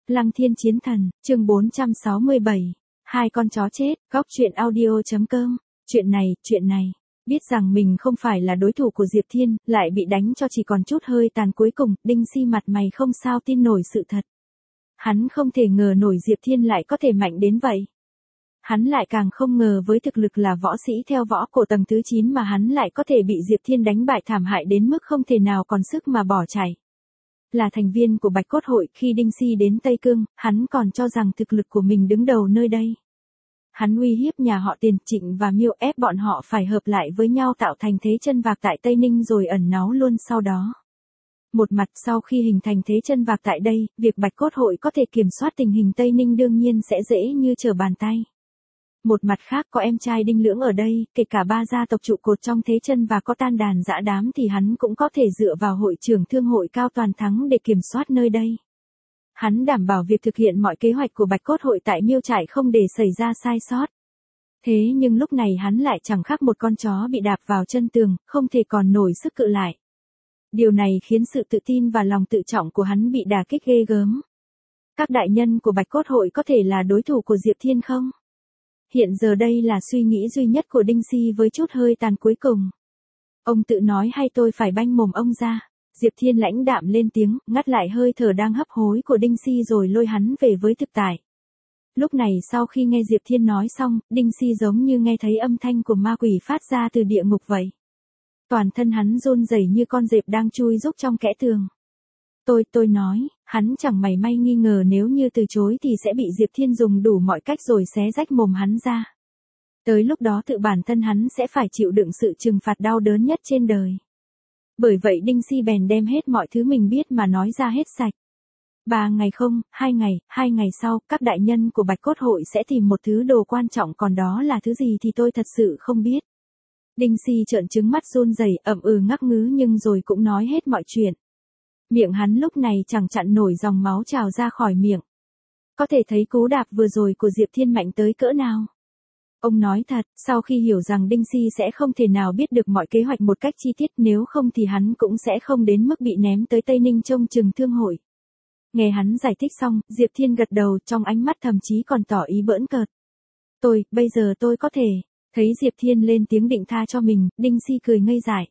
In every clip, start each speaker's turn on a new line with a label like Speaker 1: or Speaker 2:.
Speaker 1: Lăng Thiên Chiến Thần, chương 467. Hai con chó chết, góc truyện audio.com. Chuyện này, biết rằng mình không phải là đối thủ của Diệp Thiên, lại bị đánh cho chỉ còn chút hơi tàn cuối cùng, Đinh Si mặt mày không sao tin nổi sự thật. Hắn không thể ngờ nổi Diệp Thiên lại có thể mạnh đến vậy. Hắn lại càng không ngờ với thực lực là võ sĩ theo võ cổ tầng thứ 9 mà hắn lại có thể bị Diệp Thiên đánh bại thảm hại đến mức không thể nào còn sức mà bỏ chạy. Là thành viên của Bạch Cốt Hội, khi Đinh Si đến Tây Cương, hắn còn cho rằng thực lực của mình đứng đầu nơi đây. Hắn uy hiếp nhà họ Tiền, Trịnh và Miêu, ép bọn họ phải hợp lại với nhau tạo thành thế chân vạc tại Tây Ninh rồi ẩn náu luôn sau đó. Một mặt sau khi hình thành thế chân vạc tại đây, việc Bạch Cốt Hội có thể kiểm soát tình hình Tây Ninh đương nhiên sẽ dễ như trở bàn tay. Một mặt khác có em trai Đinh Lưỡng ở đây, kể cả ba gia tộc trụ cột trong thế chân và có tan đàn dã đám thì hắn cũng có thể dựa vào hội trưởng thương hội Cao Toàn Thắng để kiểm soát nơi đây. Hắn đảm bảo việc thực hiện mọi kế hoạch của Bạch Cốt Hội tại Miêu Trại không để xảy ra sai sót. Thế nhưng lúc này hắn lại chẳng khác một con chó bị đạp vào chân tường, không thể còn nổi sức cự lại. Điều này khiến sự tự tin và lòng tự trọng của hắn bị đả kích ghê gớm. Các đại nhân của Bạch Cốt Hội có thể là đối thủ của Diệp Thiên không? Hiện giờ đây là suy nghĩ duy nhất của Đinh Si với chút hơi tàn cuối cùng. Ông tự nói hay tôi phải banh mồm ông ra? Diệp Thiên lãnh đạm lên tiếng, ngắt lại hơi thở đang hấp hối của Đinh Si rồi lôi hắn về với thực tại. Lúc này sau khi nghe Diệp Thiên nói xong, Đinh Si giống như nghe thấy âm thanh của ma quỷ phát ra từ địa ngục vậy. Toàn thân hắn run rẩy như con dẹp đang chui rúc trong kẽ tường. Tôi nói, hắn chẳng mảy may nghi ngờ nếu như từ chối thì sẽ bị Diệp Thiên dùng đủ mọi cách rồi xé rách mồm hắn ra. Tới lúc đó tự bản thân hắn sẽ phải chịu đựng sự trừng phạt đau đớn nhất trên đời. Bởi vậy Đinh Si bèn đem hết mọi thứ mình biết mà nói ra hết sạch. 3 ngày không, 2 ngày sau, các đại nhân của Bạch Cốt Hội sẽ tìm một thứ đồ quan trọng, còn đó là thứ gì thì tôi thật sự không biết. Đinh Si trợn trừng mắt run rẩy, ậm ừ ngắc ngứ nhưng rồi cũng nói hết mọi chuyện. Miệng hắn lúc này chẳng chặn nổi dòng máu trào ra khỏi miệng. Có thể thấy cú đạp vừa rồi của Diệp Thiên mạnh tới cỡ nào. Ông nói thật, sau khi hiểu rằng Đinh Si sẽ không thể nào biết được mọi kế hoạch một cách chi tiết, nếu không thì hắn cũng sẽ không đến mức bị ném tới Tây Ninh trông chừng thương hội. Nghe hắn giải thích xong, Diệp Thiên gật đầu, trong ánh mắt thậm chí còn tỏ ý bỡn cợt. Bây giờ tôi có thể. Thấy Diệp Thiên lên tiếng định tha cho mình, Đinh Si cười ngây dại.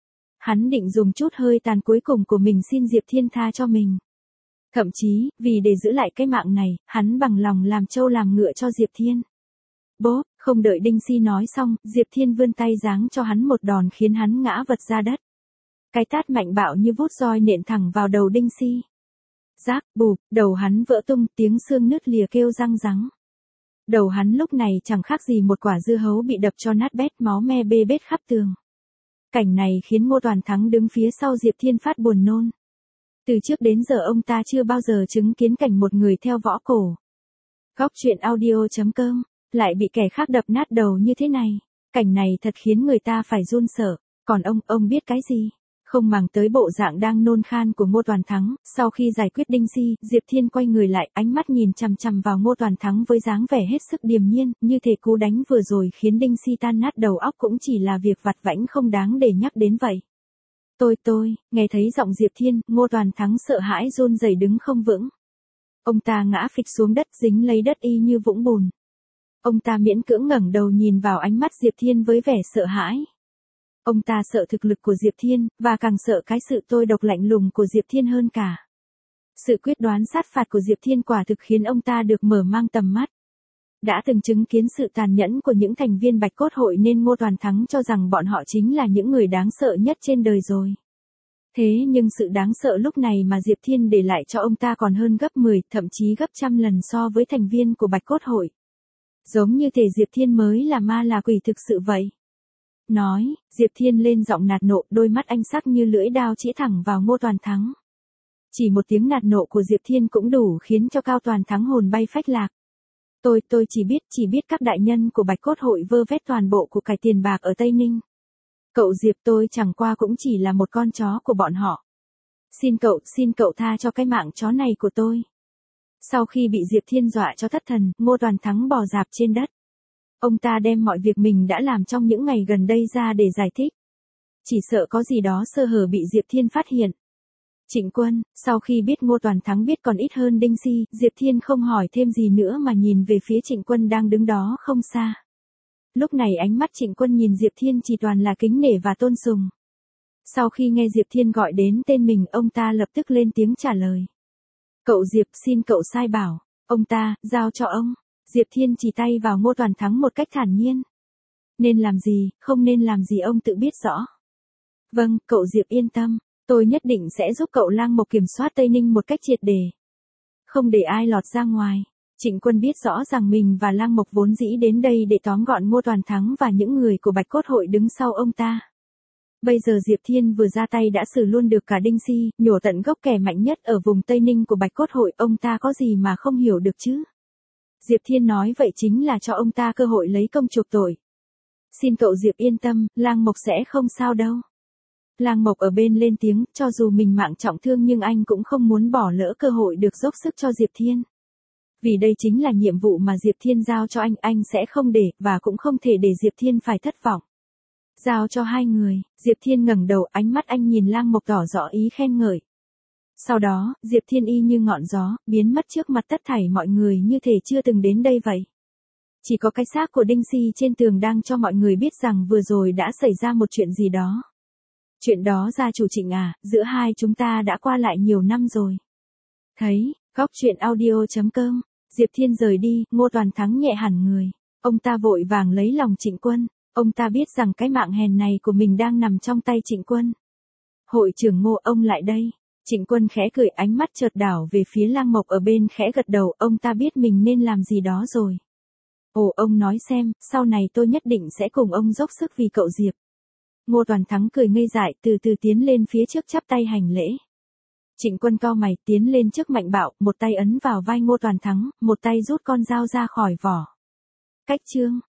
Speaker 1: Hắn định dùng chút hơi tàn cuối cùng của mình xin Diệp Thiên tha cho mình. Thậm chí, vì để giữ lại cái mạng này, hắn bằng lòng làm trâu làm ngựa cho Diệp Thiên. Bố, không đợi Đinh Si nói xong, Diệp Thiên vươn tay giáng cho hắn một đòn khiến hắn ngã vật ra đất. Cái tát mạnh bạo như vút roi nện thẳng vào đầu Đinh Si. Rác, bụp, đầu hắn vỡ tung, tiếng xương nứt lìa kêu răng rắng. Đầu hắn lúc này chẳng khác gì một quả dưa hấu bị đập cho nát bét, máu me bê bết khắp tường. Cảnh này khiến Ngô Toàn Thắng đứng phía sau Diệp Thiên phát buồn nôn. Từ trước đến giờ ông ta chưa bao giờ chứng kiến cảnh một người theo võ cổ. Góc truyện audio.com, lại bị kẻ khác đập nát đầu như thế này. Cảnh này thật khiến người ta phải run sợ. Còn ông biết cái gì? Không màng tới bộ dạng đang nôn khan của Ngô Toàn Thắng, sau khi giải quyết Đinh Si, Diệp Thiên quay người lại, ánh mắt nhìn chằm chằm vào Ngô Toàn Thắng với dáng vẻ hết sức điềm nhiên, như thể cú đánh vừa rồi khiến Đinh Si tan nát đầu óc cũng chỉ là việc vặt vãnh không đáng để nhắc đến vậy. Nghe thấy giọng Diệp Thiên, Ngô Toàn Thắng sợ hãi run rẩy đứng không vững. Ông ta ngã phịch xuống đất, dính lấy đất y như vũng bùn. Ông ta miễn cưỡng ngẩng đầu nhìn vào ánh mắt Diệp Thiên với vẻ sợ hãi. Ông ta sợ thực lực của Diệp Thiên, và càng sợ cái sự tôi độc lạnh lùng của Diệp Thiên hơn cả. Sự quyết đoán sát phạt của Diệp Thiên quả thực khiến ông ta được mở mang tầm mắt. Đã từng chứng kiến sự tàn nhẫn của những thành viên Bạch Cốt Hội nên Ngô Toàn Thắng cho rằng bọn họ chính là những người đáng sợ nhất trên đời rồi. Thế nhưng sự đáng sợ lúc này mà Diệp Thiên để lại cho ông ta còn hơn gấp 10, thậm chí gấp trăm lần so với thành viên của Bạch Cốt Hội. Giống như thể Diệp Thiên mới là ma là quỷ thực sự vậy. Nói, Diệp Thiên lên giọng nạt nộ, đôi mắt anh sắc như lưỡi đao chĩa thẳng vào Ngô Toàn Thắng. Chỉ một tiếng nạt nộ của Diệp Thiên cũng đủ khiến cho Cao Toàn Thắng hồn bay phách lạc. Tôi chỉ biết các đại nhân của Bạch Cốt Hội vơ vét toàn bộ của cải tiền bạc ở Tây Ninh. Cậu Diệp, tôi chẳng qua cũng chỉ là một con chó của bọn họ. Xin cậu tha cho cái mạng chó này của tôi. Sau khi bị Diệp Thiên dọa cho thất thần, Ngô Toàn Thắng bò rạp trên đất. Ông ta đem mọi việc mình đã làm trong những ngày gần đây ra để giải thích. Chỉ sợ có gì đó sơ hở bị Diệp Thiên phát hiện. Trịnh Quân, sau khi biết Ngô Toàn Thắng biết còn ít hơn Đinh Si, Diệp Thiên không hỏi thêm gì nữa mà nhìn về phía Trịnh Quân đang đứng đó không xa. Lúc này ánh mắt Trịnh Quân nhìn Diệp Thiên chỉ toàn là kính nể và tôn sùng. Sau khi nghe Diệp Thiên gọi đến tên mình, ông ta lập tức lên tiếng trả lời. Cậu Diệp, xin cậu sai bảo. Ông ta, giao cho ông. Diệp Thiên chỉ tay vào Ngô Toàn Thắng một cách thản nhiên. Nên làm gì, không nên làm gì ông tự biết rõ. Vâng, cậu Diệp yên tâm. Tôi nhất định sẽ giúp cậu Lang Mộc kiểm soát Tây Ninh một cách triệt để. Không để ai lọt ra ngoài. Trịnh Quân biết rõ rằng mình và Lang Mộc vốn dĩ đến đây để tóm gọn Ngô Toàn Thắng và những người của Bạch Cốt Hội đứng sau ông ta. Bây giờ Diệp Thiên vừa ra tay đã xử luôn được cả Đinh Si, nhổ tận gốc kẻ mạnh nhất ở vùng Tây Ninh của Bạch Cốt Hội, ông ta có gì mà không hiểu được chứ. Diệp Thiên nói vậy chính là cho ông ta cơ hội lấy công chuộc tội. Xin cậu Diệp yên tâm, Lang Mộc sẽ không sao đâu. Lang Mộc ở bên lên tiếng, cho dù mình mạng trọng thương nhưng anh cũng không muốn bỏ lỡ cơ hội được dốc sức cho Diệp Thiên. Vì đây chính là nhiệm vụ mà Diệp Thiên giao cho anh sẽ không để, và cũng không thể để Diệp Thiên phải thất vọng. Giao cho hai người, Diệp Thiên ngẩng đầu, ánh mắt anh nhìn Lang Mộc tỏ rõ ý khen ngợi. Sau đó, Diệp Thiên y như ngọn gió, biến mất trước mặt tất thảy mọi người như thể chưa từng đến đây vậy. Chỉ có cái xác của Đinh Si trên tường đang cho mọi người biết rằng vừa rồi đã xảy ra một chuyện gì đó. Chuyện đó gia chủ Trịnh à, giữa hai chúng ta đã qua lại nhiều năm rồi. Thấy, góc truyện audio.com, Diệp Thiên rời đi, Ngô Toàn Thắng nhẹ hẳn người. Ông ta vội vàng lấy lòng Trịnh Quân. Ông ta biết rằng cái mạng hèn này của mình đang nằm trong tay Trịnh Quân. Hội trưởng Ngô, ông lại đây. Trịnh Quân khẽ cười, ánh mắt chợt đảo về phía Lang Mộc ở bên khẽ gật đầu, ông ta biết mình nên làm gì đó rồi. Ồ, ông nói xem, sau này tôi nhất định sẽ cùng ông dốc sức vì cậu Diệp. Ngô Toàn Thắng cười ngây dại, từ từ tiến lên phía trước chắp tay hành lễ. Trịnh Quân cau mày, tiến lên trước mạnh bạo, một tay ấn vào vai Ngô Toàn Thắng, một tay rút con dao ra khỏi vỏ. Cách chương